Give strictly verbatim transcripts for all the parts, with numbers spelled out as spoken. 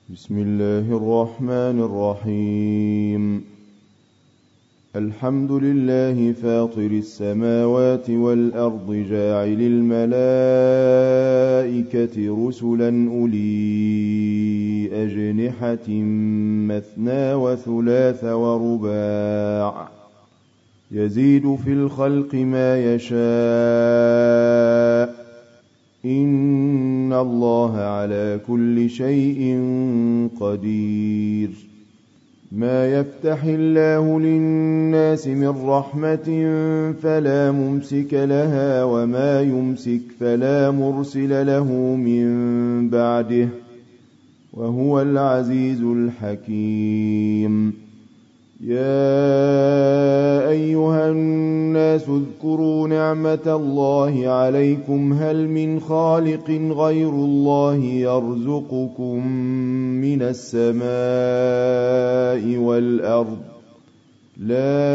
بسم الله الرحمن الرحيم. الحمد لله فاطر السماوات والأرض جاعل الملائكة رسلا أولي أجنحة مثنى وثلاث ورباع يزيد في الخلق ما يشاء إن الله على كل شيء قدير. ما يفتح الله للناس من رحمة فلا ممسك لها وما يمسك فلا مرسل له من بعده وهو العزيز الحكيم. يا أيها الناس اذكروا نعمة الله عليكم هل من خالق غير الله يرزقكم من السماء والأرض لا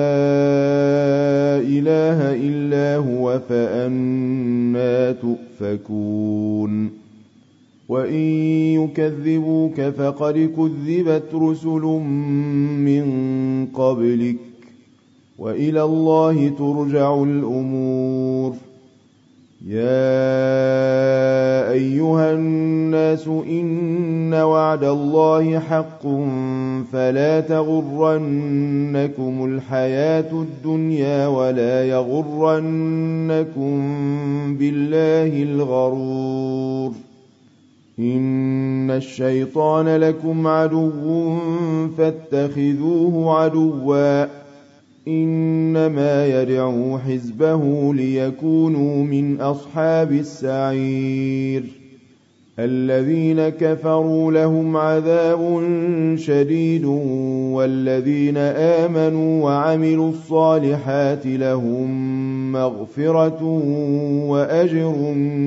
إله إلا هو فأنى تؤفكون. وإن يكذبوك فقد كذبت رسل من قبلك وإلى الله ترجع الأمور. يا أيها الناس إن وعد الله حق فلا تغرنكم الحياة الدنيا ولا يغرنكم بالله الغرور. إن الشيطان لكم عدو فاتخذوه عدوا إنما يدعو حزبه ليكونوا من أصحاب السعير. الذين كفروا لهم عذاب شديد والذين آمنوا وعملوا الصالحات لهم مغفرة وأجر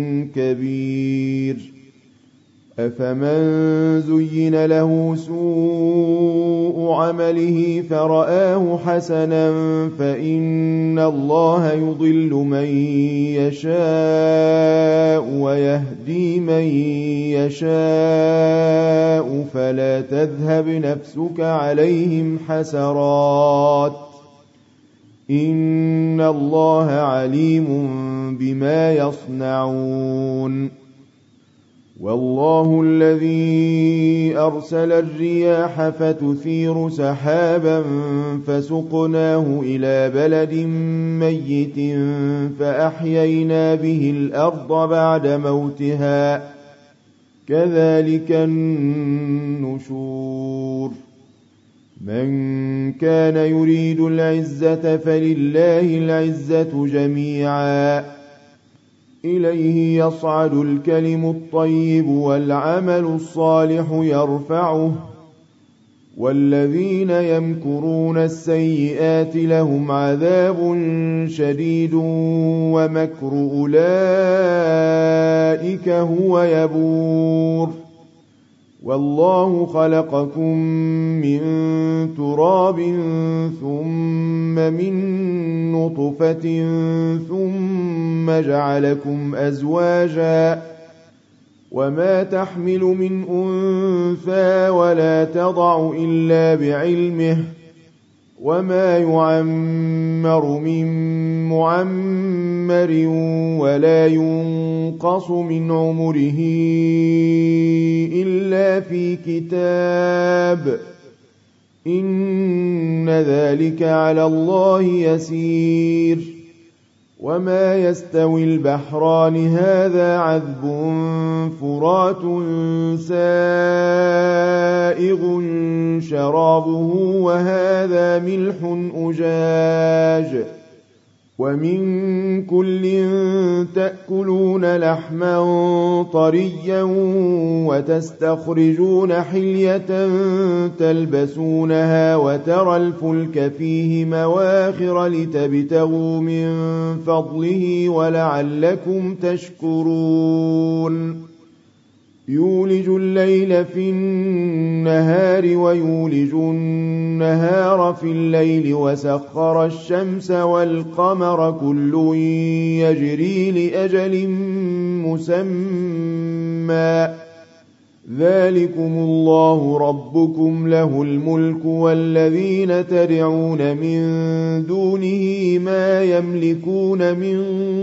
كبير. أفمن زين له سوء عمله فرآه حسنا فإن الله يضل من يشاء ويهدي من يشاء فلا تذهب نفسك عليهم حسرات إن الله عليم بما يصنعون. والله الذي أرسل الرياح فتثير سحابا فسقناه إلى بلد ميت فأحيينا به الأرض بعد موتها كذلك النشور. من كان يريد العزة فلله العزة جميعا إليه يصعد الكلم الطيب والعمل الصالح يرفعه والذين يمكرون السيئات لهم عذاب شديد ومكر أولئك هو يبور. والله خلقكم من تراب ثم من نطفة ثم جعلكم أزواجا وما تحمل من أنثى ولا تضع إلا بعلمه وما يعمر من معمر ولا ينقص من عمره إلا في كتاب إن ذلك على الله يسير. وما يستوي البحران هذا عذب فرات سائغ شرابه وهذا ملح أجاج ومن كل تأكلون لحما طريا وتستخرجون حلية تلبسونها وترى الفلك فيه مواخر لتبتغوا من فضله ولعلكم تشكرون. يولج الليل في النهار ويولج النهار في الليل وسخر الشمس والقمر كل يجري لأجل مسمى ذلكم الله ربكم له الملك والذين تدعون من دونه ما يملكون من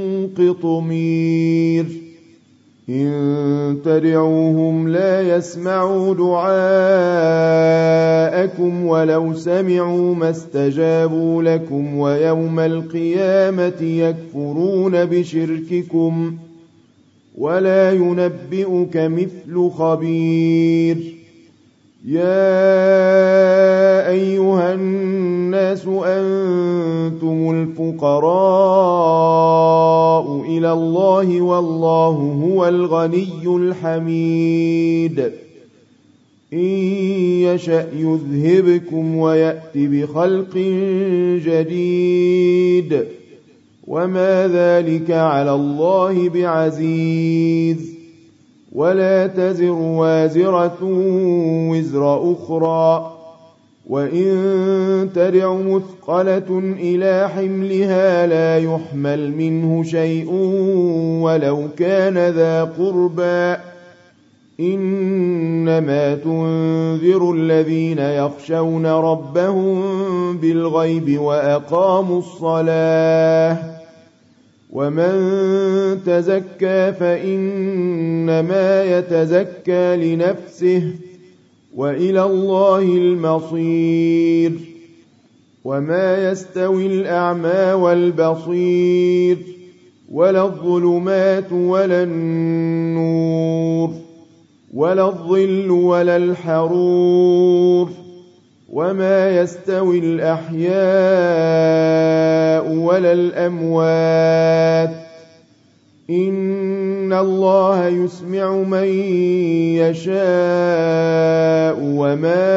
قطمير إن تدعوهم لا يسمعوا دعاءكم ولو سمعوا ما استجابوا لكم ويوم القيامة يكفرون بشرككم ولا ينبئك مثل خبير يا أيها الناس أنتم الفقراء إلى الله والله هو الغني الحميد إن يشأ يذهبكم ويأت بخلق جديد وما ذلك على الله بعزيز ولا تزر وازرة وزر أخرى وإن تدع مثقلة إلى حملها لا يحمل منه شيء ولو كان ذا قربى إنما تنذر الذين يخشون ربهم بالغيب وأقاموا الصلاة ومن تزكى فإنما يتزكى لنفسه وإلى الله المصير وما يستوي الأعمى والبصير ولا الظلمات ولا النور ولا الظل ولا الحرور وما يستوي الأحياء ولا الأموات إن الله يسمع من يشاء وما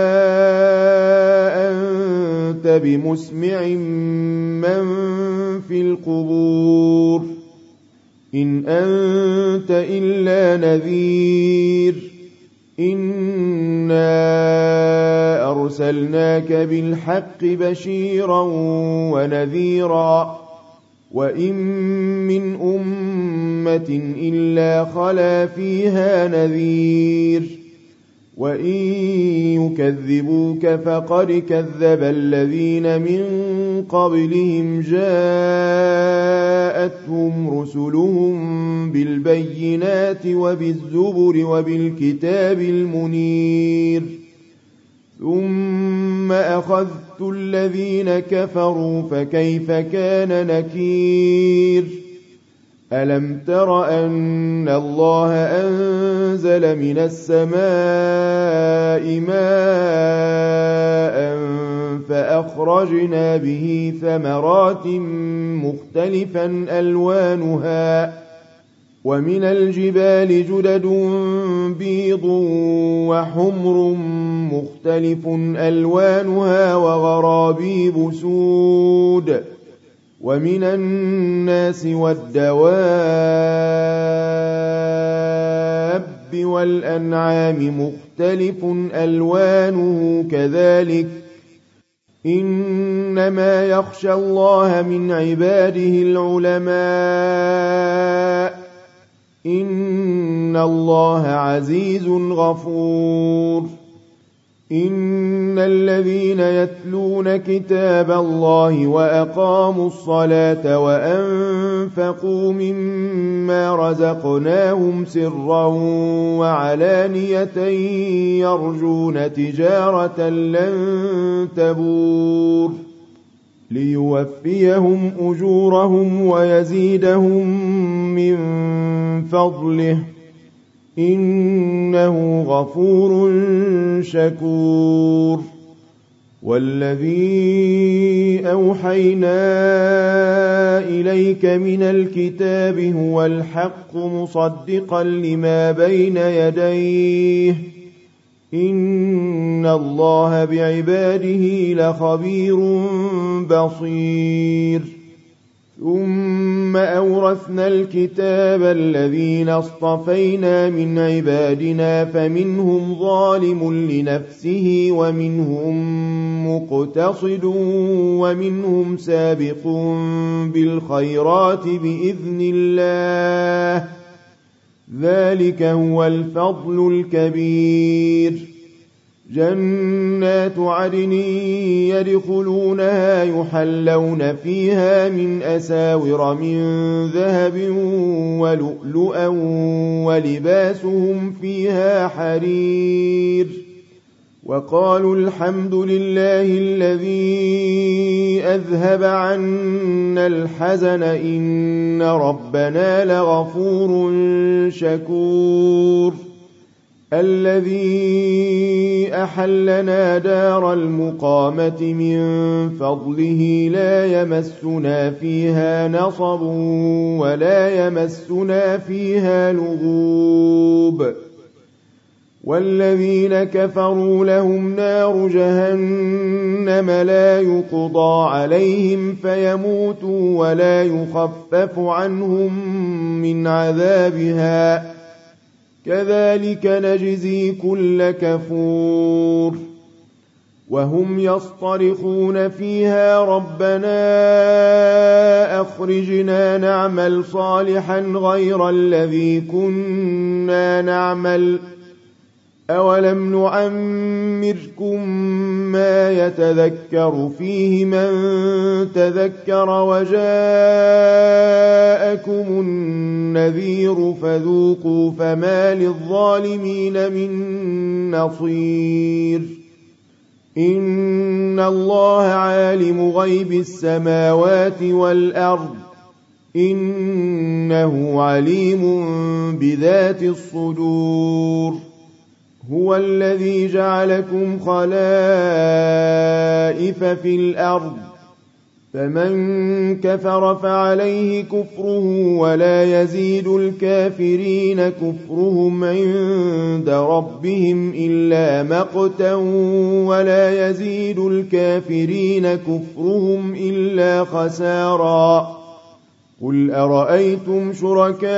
أنت بمسمع من في القبور إن أنت إلا نذير إنا أرسلناك بالحق بشيرا ونذيرا وإن من أمة إلا خلا فيها نذير وإن يكذبوك فقد كذب الذين من قبلهم جاءتهم رسلهم بالبينات وبالزبر وبالكتاب المنير ثم أخذت الذين كفروا فكيف كان نكير ألم تر أن الله أنزل من السماء ماء فأخرجنا به ثمرات مختلفا ألوانها ومن الجبال جدد بيض وحمر مختلف ألوانها وغرابيب سود ومن الناس والدواب والأنعام مختلف ألوانه كذلك إنما يخشى الله من عباده العلماء إن الله عزيز غفور إن الذين يتلون كتاب الله وأقاموا الصلاة وأنفقوا مما رزقناهم سرا وعلانية يرجون تجارة لن تبور ليوفيهم أجورهم ويزيدهم من فضله إنه غفور شكور والذي أوحينا إليك من الكتاب هو الحق مصدقا لما بين يديه إن الله بعباده لخبير بصير ثم أورثنا الكتاب الذين اصطفينا من عبادنا فمنهم ظالم لنفسه ومنهم مقتصد ومنهم سابق بالخيرات بإذن الله ذلك هو الفضل الكبير. جنات عدن يدخلونها يحلون فيها من أساور من ذهب ولؤلؤا ولباسهم فيها حرير. وقالوا الحمد لله الذي أذهب عنا الحزن إن ربنا لغفور شكور. الذي أحلنا دار المقامة من فضله لا يمسنا فيها نصب ولا يمسنا فيها لغوب. والذين كفروا لهم نار جهنم لا يقضى عليهم فيموتوا ولا يخفف عنهم من عذابها كذلك نجزي كل كفور. وهم يصطرخون فيها ربنا أخرجنا نعمل صالحا غير الذي كنا نعمل أولم نعمركم ما يتذكر فيه من تذكر وجاءكم النذير فذوقوا فما للظالمين من نصير. إن الله عالم غيب السماوات والأرض إنه عليم بذات الصدور. هو الذي جعلكم خلائف في الأرض فمن كفر فعليه كفره ولا يزيد الكافرين كفرهم عند ربهم إلا مقتا ولا يزيد الكافرين كفرهم إلا خسارا. قل أرأيتم شركاءكم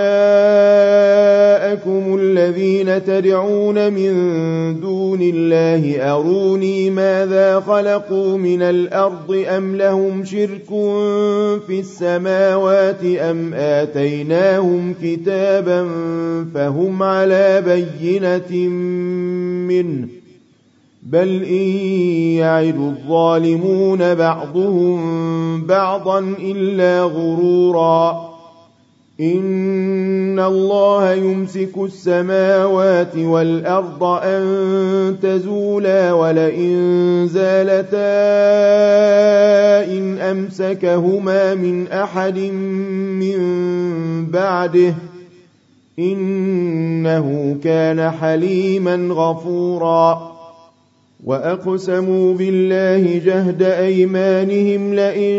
الذين تدعون من دون الله أروني ماذا خلقوا من الأرض أم لهم شرك في السماوات أم آتيناهم كتابا فهم على بينة منه بل إن يعد الظالمون بعضهم بعضا إلا غرورا. إن الله يمسك السماوات والأرض أن تزولا ولئن زالتا إن أمسكهما من أحد من بعده إنه كان حليما غفورا. وأقسموا بالله جهد أيمانهم لئن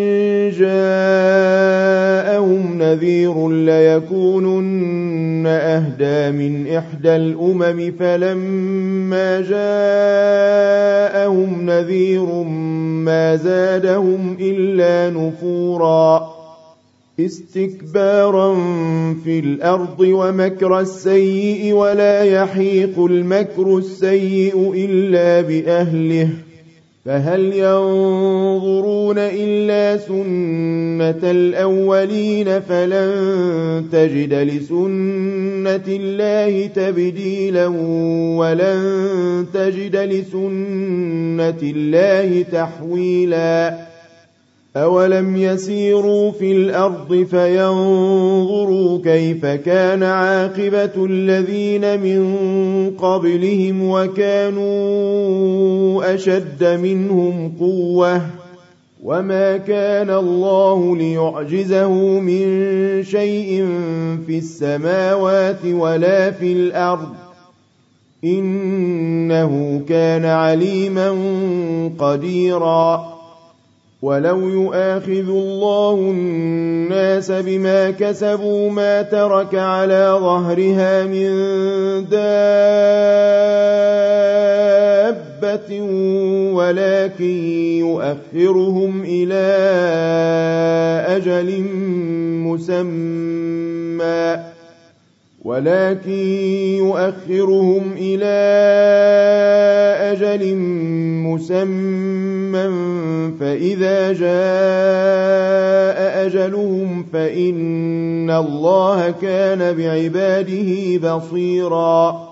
جاءهم نذير ليكونن أهدى من إحدى الأمم فلما جاءهم نذير ما زادهم إلا نفورا. استكبارا في الأرض ومكر السيء ولا يحيق المكر السيء إلا بأهله فهل ينظرون إلا سنة الأولين فلن تجد لسنة الله تبديلا ولن تجد لسنة الله تحويلا. أولم يسيروا في الأرض فينظروا كيف كان عاقبة الذين من قبلهم وكانوا أشد منهم قوة وما كان الله ليعجزه من شيء في السماوات ولا في الأرض إنه كان عليما قديرا. ولو يؤاخذ الله الناس بما كسبوا ما ترك على ظهرها من دابة ولكن يؤخرهم إلى أجل مسمى ولكن يؤخرهم إلى أجل مسمى فإذا جاء أجلهم فإن الله كان بعباده بصيرا